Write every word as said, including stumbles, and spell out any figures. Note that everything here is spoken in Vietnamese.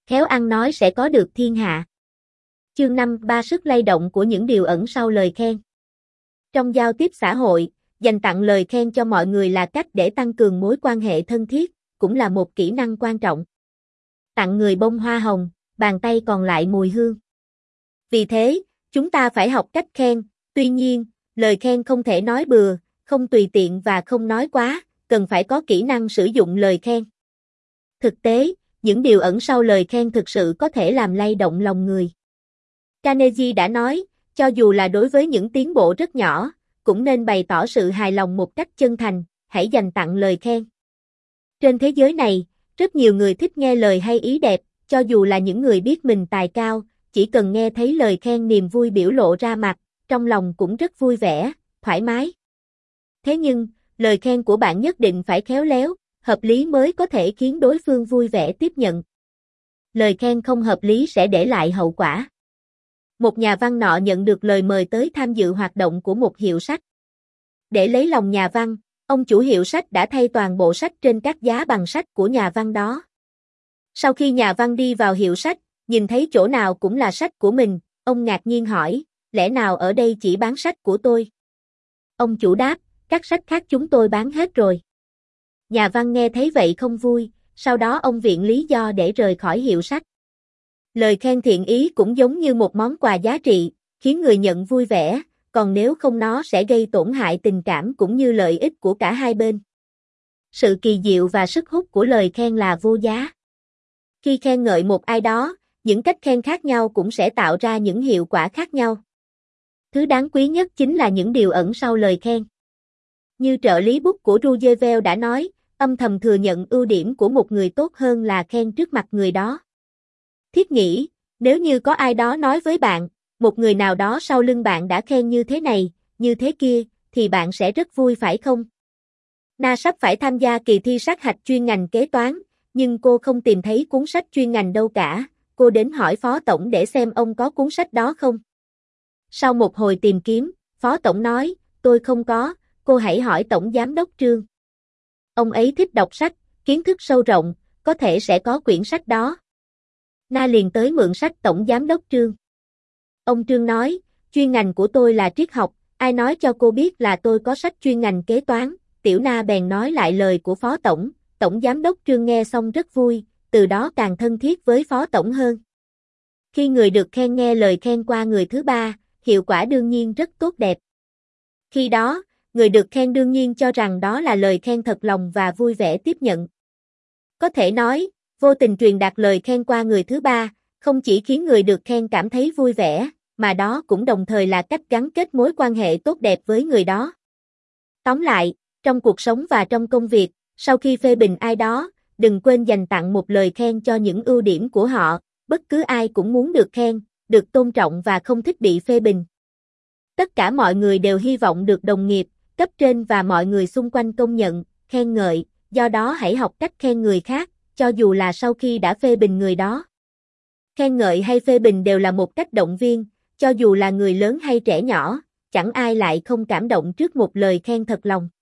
khéo ăn nói sẽ có được thiên hạ. Chương năm, ba sức lay động của những điều ẩn sau lời khen. Trong giao tiếp xã hội, dành tặng lời khen cho mọi người là cách để tăng cường mối quan hệ thân thiết, cũng là một kỹ năng quan trọng. Tặng người bông hoa hồng, bàn tay còn lại mùi hương. Vì thế, chúng ta phải học cách khen, tuy nhiên, lời khen không thể nói bừa, không tùy tiện và không nói quá, cần phải có kỹ năng sử dụng lời khen. Thực tế, những điều ẩn sau lời khen thực sự có thể làm lay động lòng người. Carnegie đã nói, cho dù là đối với những tiến bộ rất nhỏ, cũng nên bày tỏ sự hài lòng một cách chân thành, hãy dành tặng lời khen. Trên thế giới này, rất nhiều người thích nghe lời hay ý đẹp, cho dù là những người biết mình tài cao, chỉ cần nghe thấy lời khen niềm vui biểu lộ ra mặt, trong lòng cũng rất vui vẻ, thoải mái. Thế nhưng, lời khen của bạn nhất định phải khéo léo, hợp lý mới có thể khiến đối phương vui vẻ tiếp nhận. Lời khen không hợp lý sẽ để lại hậu quả. Một nhà văn nọ nhận được lời mời tới tham dự hoạt động của một hiệu sách. Để lấy lòng nhà văn, ông chủ hiệu sách đã thay toàn bộ sách trên các giá bằng sách của nhà văn đó. Sau khi nhà văn đi vào hiệu sách, nhìn thấy chỗ nào cũng là sách của mình, ông ngạc nhiên hỏi, lẽ nào ở đây chỉ bán sách của tôi? Ông chủ đáp, các sách khác chúng tôi bán hết rồi. Nhà văn nghe thấy vậy không vui, sau đó ông viện lý do để rời khỏi hiệu sách. Lời khen thiện ý cũng giống như một món quà giá trị, khiến người nhận vui vẻ, còn nếu không nó sẽ gây tổn hại tình cảm cũng như lợi ích của cả hai bên. Sự kỳ diệu và sức hút của lời khen là vô giá. Khi khen ngợi một ai đó, những cách khen khác nhau cũng sẽ tạo ra những hiệu quả khác nhau. Thứ đáng quý nhất chính là những điều ẩn sau lời khen. Như trợ lý bút của Roosevelt đã nói, âm thầm thừa nhận ưu điểm của một người tốt hơn là khen trước mặt người đó. Thiết nghĩ, nếu như có ai đó nói với bạn, một người nào đó sau lưng bạn đã khen như thế này, như thế kia, thì bạn sẽ rất vui phải không? Na sắp phải tham gia kỳ thi sát hạch chuyên ngành kế toán, nhưng cô không tìm thấy cuốn sách chuyên ngành đâu cả, cô đến hỏi Phó Tổng để xem ông có cuốn sách đó không. Sau một hồi tìm kiếm, Phó Tổng nói, tôi không có, cô hãy hỏi Tổng Giám đốc Trương. Ông ấy thích đọc sách, kiến thức sâu rộng, có thể sẽ có quyển sách đó. Na liền tới mượn sách Tổng Giám đốc Trương. Ông Trương nói, chuyên ngành của tôi là triết học, ai nói cho cô biết là tôi có sách chuyên ngành kế toán, Tiểu Na bèn nói lại lời của Phó Tổng, Tổng Giám đốc Trương nghe xong rất vui, từ đó càng thân thiết với Phó Tổng hơn. Khi người được khen nghe lời khen qua người thứ ba, hiệu quả đương nhiên rất tốt đẹp. Khi đó, người được khen đương nhiên cho rằng đó là lời khen thật lòng và vui vẻ tiếp nhận. Có thể nói, vô tình truyền đạt lời khen qua người thứ ba, không chỉ khiến người được khen cảm thấy vui vẻ, mà đó cũng đồng thời là cách gắn kết mối quan hệ tốt đẹp với người đó. Tóm lại, trong cuộc sống và trong công việc, sau khi phê bình ai đó, đừng quên dành tặng một lời khen cho những ưu điểm của họ, bất cứ ai cũng muốn được khen, được tôn trọng và không thích bị phê bình. Tất cả mọi người đều hy vọng được đồng nghiệp, cấp trên và mọi người xung quanh công nhận, khen ngợi, do đó hãy học cách khen người khác, cho dù là sau khi đã phê bình người đó. Khen ngợi hay phê bình đều là một cách động viên, cho dù là người lớn hay trẻ nhỏ, chẳng ai lại không cảm động trước một lời khen thật lòng.